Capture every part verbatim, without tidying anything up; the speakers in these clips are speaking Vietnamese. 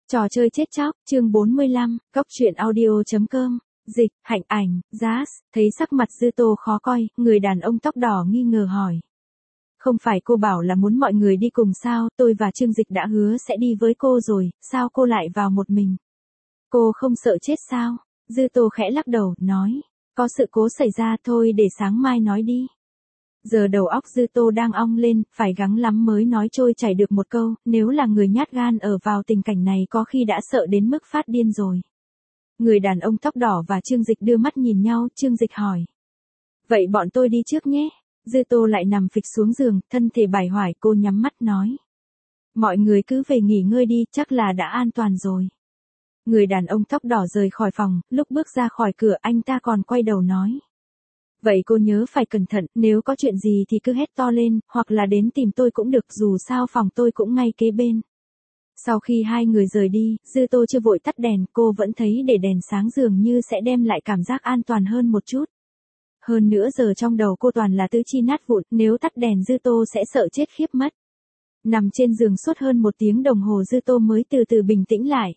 Trò chơi chết chóc, chương bốn mươi lăm, góc truyện audio.com, dịch, hạnh ảnh, Jazz, thấy sắc mặt Dư Tô khó coi, người đàn ông tóc đỏ nghi ngờ hỏi. Không phải cô bảo là muốn mọi người đi cùng sao, tôi và Trương Dịch đã hứa sẽ đi với cô rồi, sao cô lại vào một mình? Cô không sợ chết sao? Dư Tô khẽ lắc đầu, nói, có sự cố xảy ra thôi để sáng mai nói đi. Giờ đầu óc Dư Tô đang ong lên, phải gắng lắm mới nói trôi chảy được một câu, nếu là người nhát gan ở vào tình cảnh này có khi đã sợ đến mức phát điên rồi. Người đàn ông tóc đỏ và Trương Dịch đưa mắt nhìn nhau, Trương Dịch hỏi. Vậy bọn tôi đi trước nhé. Dư Tô lại nằm phịch xuống giường, thân thể bài hoài, cô nhắm mắt nói. Mọi người cứ về nghỉ ngơi đi, chắc là đã an toàn rồi. Người đàn ông tóc đỏ rời khỏi phòng, lúc bước ra khỏi cửa anh ta còn quay đầu nói. Vậy cô nhớ phải cẩn thận, nếu có chuyện gì thì cứ hét to lên, hoặc là đến tìm tôi cũng được, dù sao phòng tôi cũng ngay kế bên. Sau khi hai người rời đi, Dư Tô chưa vội tắt đèn, cô vẫn thấy để đèn sáng dường như sẽ đem lại cảm giác an toàn hơn một chút. Hơn nữa giờ trong đầu cô toàn là tứ chi nát vụn, nếu tắt đèn Dư Tô sẽ sợ chết khiếp mất. Nằm trên giường suốt hơn một tiếng đồng hồ Dư Tô mới từ từ bình tĩnh lại.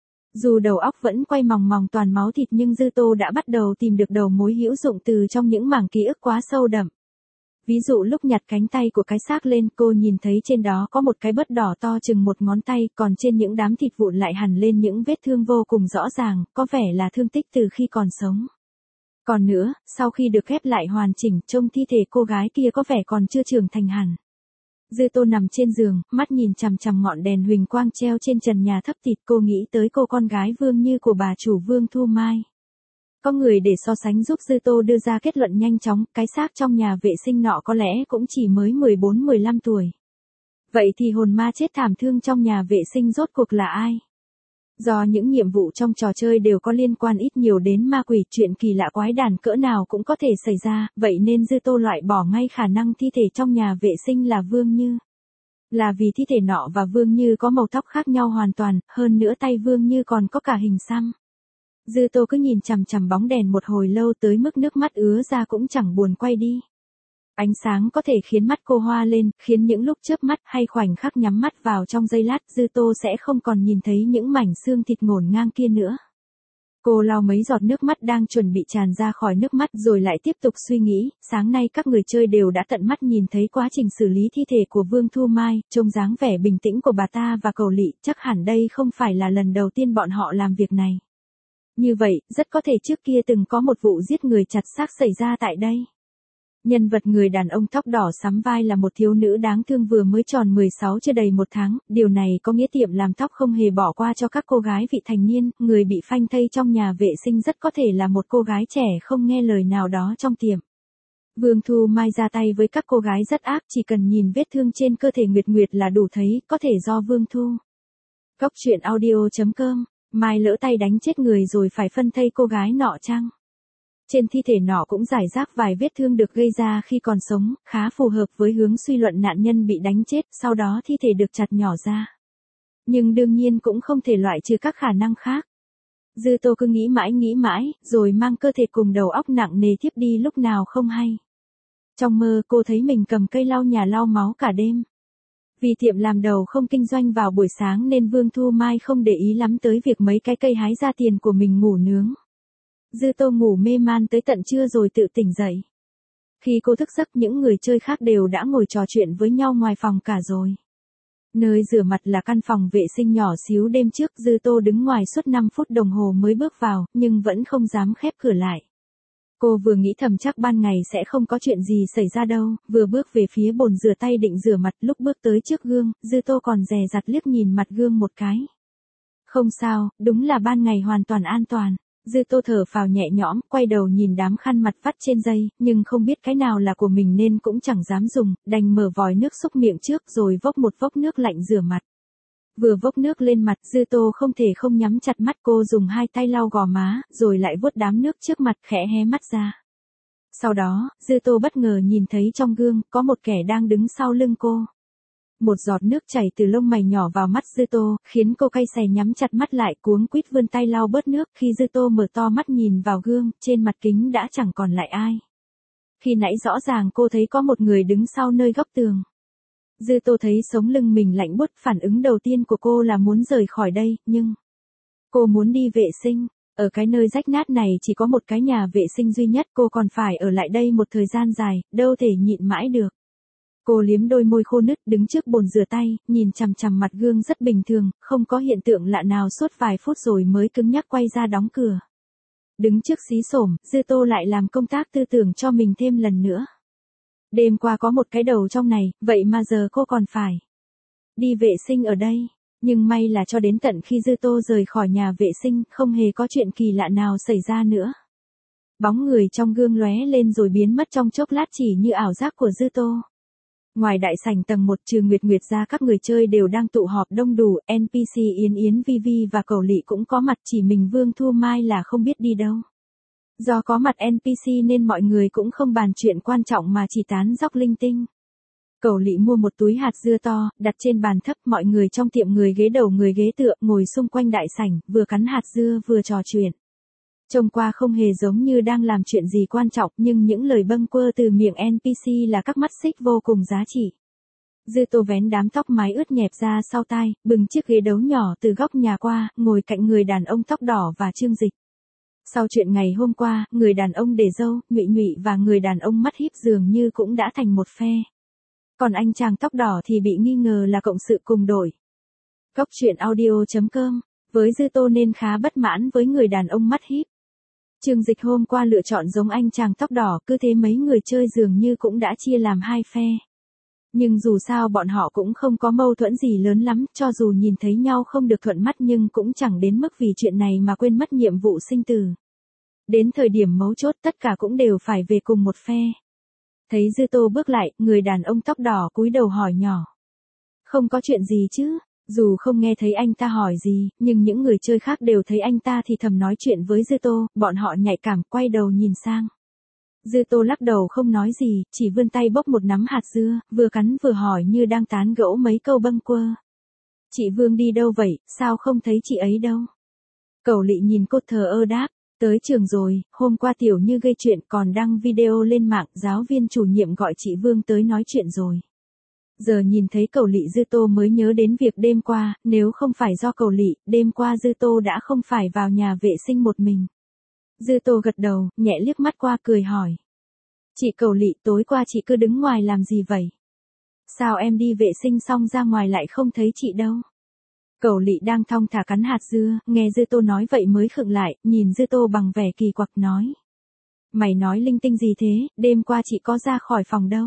Dù đầu óc vẫn quay mòng mòng toàn máu thịt nhưng Dư Tô đã bắt đầu tìm được đầu mối hữu dụng từ trong những mảng ký ức quá sâu đậm. Ví dụ lúc nhặt cánh tay của cái xác lên cô nhìn thấy trên đó có một cái bớt đỏ to chừng một ngón tay, còn trên những đám thịt vụn lại hằn lên những vết thương vô cùng rõ ràng, có vẻ là thương tích từ khi còn sống. Còn nữa, sau khi được ghép lại hoàn chỉnh, trông thi thể cô gái kia có vẻ còn chưa trưởng thành hẳn. Dư Tô nằm trên giường, mắt nhìn chằm chằm ngọn đèn huỳnh quang treo trên trần nhà thấp thịt, cô nghĩ tới cô con gái Vương Như của bà chủ Vương Thu Mai. Có người để so sánh giúp Dư Tô đưa ra kết luận nhanh chóng, cái xác trong nhà vệ sinh nọ có lẽ cũng chỉ mới mười bốn mười lăm tuổi. Vậy thì hồn ma chết thảm thương trong nhà vệ sinh rốt cuộc là ai? Do những nhiệm vụ trong trò chơi đều có liên quan ít nhiều đến ma quỷ, chuyện kỳ lạ quái đản cỡ nào cũng có thể xảy ra, vậy nên Dư Tô loại bỏ ngay khả năng thi thể trong nhà vệ sinh là Vương Như. Là vì thi thể nọ và Vương Như có màu tóc khác nhau hoàn toàn, hơn nữa tay Vương Như còn có cả hình xăm. Dư Tô cứ nhìn chằm chằm bóng đèn một hồi lâu tới mức nước mắt ứa ra cũng chẳng buồn quay đi. Ánh sáng có thể khiến mắt cô hoa lên, khiến những lúc chớp mắt hay khoảnh khắc nhắm mắt vào trong giây lát Dư Tô sẽ không còn nhìn thấy những mảnh xương thịt ngổn ngang kia nữa. Cô lau mấy giọt nước mắt đang chuẩn bị tràn ra khỏi nước mắt rồi lại tiếp tục suy nghĩ, sáng nay các người chơi đều đã tận mắt nhìn thấy quá trình xử lý thi thể của Vương Thu Mai, trông dáng vẻ bình tĩnh của bà ta và cầu lị, chắc hẳn đây không phải là lần đầu tiên bọn họ làm việc này. Như vậy, rất có thể trước kia từng có một vụ giết người chặt xác xảy ra tại đây. Nhân vật người đàn ông tóc đỏ sắm vai là một thiếu nữ đáng thương vừa mới tròn mười sáu chưa đầy một tháng, điều này có nghĩa tiệm làm tóc không hề bỏ qua cho các cô gái vị thành niên, người bị phanh thây trong nhà vệ sinh rất có thể là một cô gái trẻ không nghe lời nào đó trong tiệm. Vương Thu Mai ra tay với các cô gái rất ác, chỉ cần nhìn vết thương trên cơ thể Nguyệt Nguyệt là đủ thấy, có thể do Vương Thu. Góc truyện audio.com, Mai lỡ tay đánh chết người rồi phải phân thây cô gái nọ chăng? Trên thi thể nọ cũng rải rác vài vết thương được gây ra khi còn sống, khá phù hợp với hướng suy luận nạn nhân bị đánh chết, sau đó thi thể được chặt nhỏ ra. Nhưng đương nhiên cũng không thể loại trừ các khả năng khác. Dư Tô cứ nghĩ mãi nghĩ mãi, rồi mang cơ thể cùng đầu óc nặng nề thiếp đi lúc nào không hay. Trong mơ cô thấy mình cầm cây lau nhà lau máu cả đêm. Vì tiệm làm đầu không kinh doanh vào buổi sáng nên Vương Thu Mai không để ý lắm tới việc mấy cái cây hái ra tiền của mình ngủ nướng. Dư Tô ngủ mê man tới tận trưa rồi tự tỉnh dậy. Khi cô thức giấc những người chơi khác đều đã ngồi trò chuyện với nhau ngoài phòng cả rồi. Nơi rửa mặt là căn phòng vệ sinh nhỏ xíu, đêm trước Dư Tô đứng ngoài suốt năm phút đồng hồ mới bước vào, nhưng vẫn không dám khép cửa lại. Cô vừa nghĩ thầm chắc ban ngày sẽ không có chuyện gì xảy ra đâu, vừa bước về phía bồn rửa tay định rửa mặt, lúc bước tới trước gương, Dư Tô còn dè dặt liếc nhìn mặt gương một cái. Không sao, đúng là ban ngày hoàn toàn an toàn. Dư Tô thở phào nhẹ nhõm, quay đầu nhìn đám khăn mặt vắt trên dây, nhưng không biết cái nào là của mình nên cũng chẳng dám dùng, đành mở vòi nước xúc miệng trước rồi vốc một vốc nước lạnh rửa mặt. Vừa vốc nước lên mặt Dư Tô không thể không nhắm chặt mắt, cô dùng hai tay lau gò má, rồi lại vuốt đám nước trước mặt khẽ hé mắt ra. Sau đó, Dư Tô bất ngờ nhìn thấy trong gương, có một kẻ đang đứng sau lưng cô. Một giọt nước chảy từ lông mày nhỏ vào mắt Dư Tô, khiến cô cay xè nhắm chặt mắt lại cuống quýt vươn tay lau bớt nước. Khi Dư Tô mở to mắt nhìn vào gương, trên mặt kính đã chẳng còn lại ai. Khi nãy rõ ràng cô thấy có một người đứng sau nơi góc tường. Dư Tô thấy sống lưng mình lạnh buốt, phản ứng đầu tiên của cô là muốn rời khỏi đây, nhưng cô muốn đi vệ sinh. Ở cái nơi rách nát này chỉ có một cái nhà vệ sinh duy nhất, cô còn phải ở lại đây một thời gian dài, đâu thể nhịn mãi được. Cô liếm đôi môi khô nứt, đứng trước bồn rửa tay, nhìn chằm chằm mặt gương rất bình thường, không có hiện tượng lạ nào suốt vài phút rồi mới cứng nhắc quay ra đóng cửa. Đứng trước xí xổm, Dư Tô lại làm công tác tư tưởng cho mình thêm lần nữa. Đêm qua có một cái đầu trong này, vậy mà giờ cô còn phải đi vệ sinh ở đây. Nhưng may là cho đến tận khi Dư Tô rời khỏi nhà vệ sinh, không hề có chuyện kỳ lạ nào xảy ra nữa. Bóng người trong gương lóe lên rồi biến mất trong chốc lát chỉ như ảo giác của Dư Tô. Ngoài đại sảnh tầng một, trừ Nguyệt Nguyệt ra các người chơi đều đang tụ họp đông đủ, en pê xê Yến Yến Vi Vi và Cẩu Lị cũng có mặt, chỉ mình Vương Thu Mai là không biết đi đâu. Do có mặt en pê xê nên mọi người cũng không bàn chuyện quan trọng mà chỉ tán dóc linh tinh. Cẩu Lị mua một túi hạt dưa to, đặt trên bàn thấp, mọi người trong tiệm người ghế đầu người ghế tựa, ngồi xung quanh đại sảnh, vừa cắn hạt dưa vừa trò chuyện. Trông qua không hề giống như đang làm chuyện gì quan trọng, nhưng những lời bâng quơ từ miệng en pê xê là các mắt xích vô cùng giá trị. Dư Tô vén đám tóc mái ướt nhẹp ra sau tai, bừng chiếc ghế đấu nhỏ từ góc nhà qua, ngồi cạnh người đàn ông tóc đỏ và Trương Dịch. Sau chuyện ngày hôm qua, người đàn ông để râu, Nhụy Nhụy và người đàn ông mắt híp dường như cũng đã thành một phe. Còn anh chàng tóc đỏ thì bị nghi ngờ là cộng sự cùng đội. Góc truyện audio chấm com, với Dư Tô nên khá bất mãn với người đàn ông mắt híp. Trương Dịch hôm qua lựa chọn giống anh chàng tóc đỏ, cứ thế mấy người chơi dường như cũng đã chia làm hai phe. Nhưng dù sao bọn họ cũng không có mâu thuẫn gì lớn lắm, cho dù nhìn thấy nhau không được thuận mắt nhưng cũng chẳng đến mức vì chuyện này mà quên mất nhiệm vụ sinh tử. Đến thời điểm mấu chốt tất cả cũng đều phải về cùng một phe. Thấy Dư Tô bước lại, người đàn ông tóc đỏ cúi đầu hỏi nhỏ. Không có chuyện gì chứ? Dù không nghe thấy anh ta hỏi gì, nhưng những người chơi khác đều thấy anh ta thì thầm nói chuyện với Dư Tô, bọn họ nhạy cảm quay đầu nhìn sang. Dư Tô lắc đầu không nói gì, chỉ vươn tay bốc một nắm hạt dưa, vừa cắn vừa hỏi như đang tán gẫu mấy câu bâng quơ. Chị Vương đi đâu vậy, sao không thấy chị ấy đâu? Cẩu Lị nhìn cô thờ ơ đáp, tới trường rồi, hôm qua Tiểu Như gây chuyện còn đăng video lên mạng, giáo viên chủ nhiệm gọi chị Vương tới nói chuyện rồi. Giờ nhìn thấy Cẩu Lị Dư Tô mới nhớ đến việc đêm qua, nếu không phải do Cẩu Lị, đêm qua Dư Tô đã không phải vào nhà vệ sinh một mình. Dư Tô gật đầu, nhẹ liếc mắt qua cười hỏi. Chị Cẩu Lị, tối qua chị cứ đứng ngoài làm gì vậy? Sao em đi vệ sinh xong ra ngoài lại không thấy chị đâu? Cẩu Lị đang thong thả cắn hạt dưa, nghe Dư Tô nói vậy mới khựng lại, nhìn Dư Tô bằng vẻ kỳ quặc nói. Mày nói linh tinh gì thế, đêm qua chị có ra khỏi phòng đâu?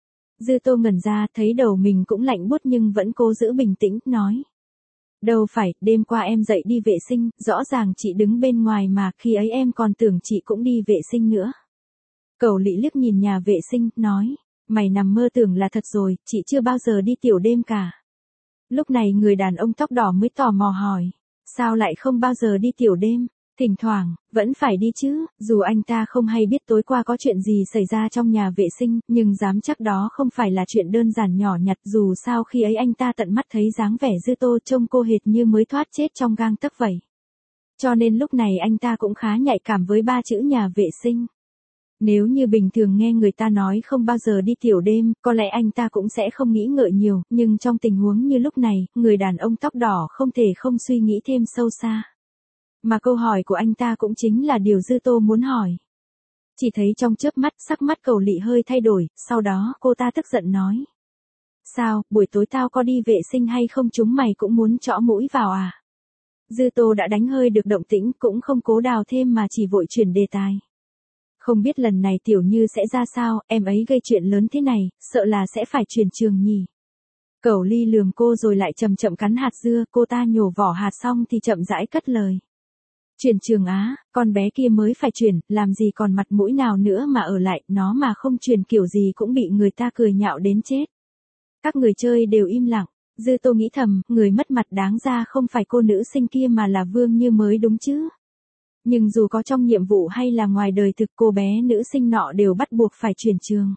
Dư Tô ngẩn ra, thấy đầu mình cũng lạnh buốt nhưng vẫn cố giữ bình tĩnh, nói. Đâu phải, đêm qua em dậy đi vệ sinh, rõ ràng chị đứng bên ngoài mà, khi ấy em còn tưởng chị cũng đi vệ sinh nữa. Cẩu Lị liếc nhìn nhà vệ sinh, nói. Mày nằm mơ tưởng là thật rồi, chị chưa bao giờ đi tiểu đêm cả. Lúc này người đàn ông tóc đỏ mới tò mò hỏi. Sao lại không bao giờ đi tiểu đêm? Thỉnh thoảng, vẫn phải đi chứ, dù anh ta không hay biết tối qua có chuyện gì xảy ra trong nhà vệ sinh, nhưng dám chắc đó không phải là chuyện đơn giản nhỏ nhặt, dù sao khi ấy anh ta tận mắt thấy dáng vẻ Dư Tô trông cô hệt như mới thoát chết trong gang tấc vậy. Cho nên lúc này anh ta cũng khá nhạy cảm với ba chữ nhà vệ sinh. Nếu như bình thường nghe người ta nói không bao giờ đi tiểu đêm, có lẽ anh ta cũng sẽ không nghĩ ngợi nhiều, nhưng trong tình huống như lúc này, người đàn ông tóc đỏ không thể không suy nghĩ thêm sâu xa. Mà câu hỏi của anh ta cũng chính là điều Dư Tô muốn hỏi. Chỉ thấy trong chớp mắt, sắc mắt Cẩu Lị hơi thay đổi, sau đó cô ta tức giận nói. Sao, buổi tối tao có đi vệ sinh hay không chúng mày cũng muốn trõ mũi vào à? Dư Tô đã đánh hơi được động tĩnh, cũng không cố đào thêm mà chỉ vội chuyển đề tài. Không biết lần này Tiểu Như sẽ ra sao, em ấy gây chuyện lớn thế này, sợ là sẽ phải chuyển trường nhỉ. Cẩu Ly lườm cô rồi lại chậm chậm cắn hạt dưa, cô ta nhổ vỏ hạt xong thì chậm rãi cất lời. Chuyển trường á, con bé kia mới phải chuyển, làm gì còn mặt mũi nào nữa mà ở lại, nó mà không chuyển kiểu gì cũng bị người ta cười nhạo đến chết. Các người chơi đều im lặng, Dư Tô nghĩ thầm, người mất mặt đáng ra không phải cô nữ sinh kia mà là Vương Như mới đúng chứ. Nhưng dù có trong nhiệm vụ hay là ngoài đời thực, cô bé nữ sinh nọ đều bắt buộc phải chuyển trường.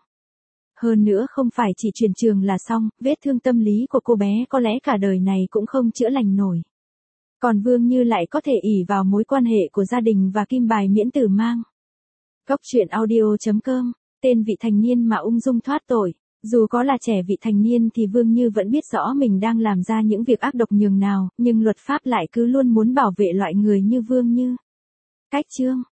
Hơn nữa không phải chỉ chuyển trường là xong, vết thương tâm lý của cô bé có lẽ cả đời này cũng không chữa lành nổi. Còn Vương Như lại có thể ỷ vào mối quan hệ của gia đình và kim bài miễn tử mang. Góc truyện audio chấm com, tên vị thành niên mà ung dung thoát tội. Dù có là trẻ vị thành niên thì Vương Như vẫn biết rõ mình đang làm ra những việc ác độc nhường nào, nhưng luật pháp lại cứ luôn muốn bảo vệ loại người như Vương Như. Cách chương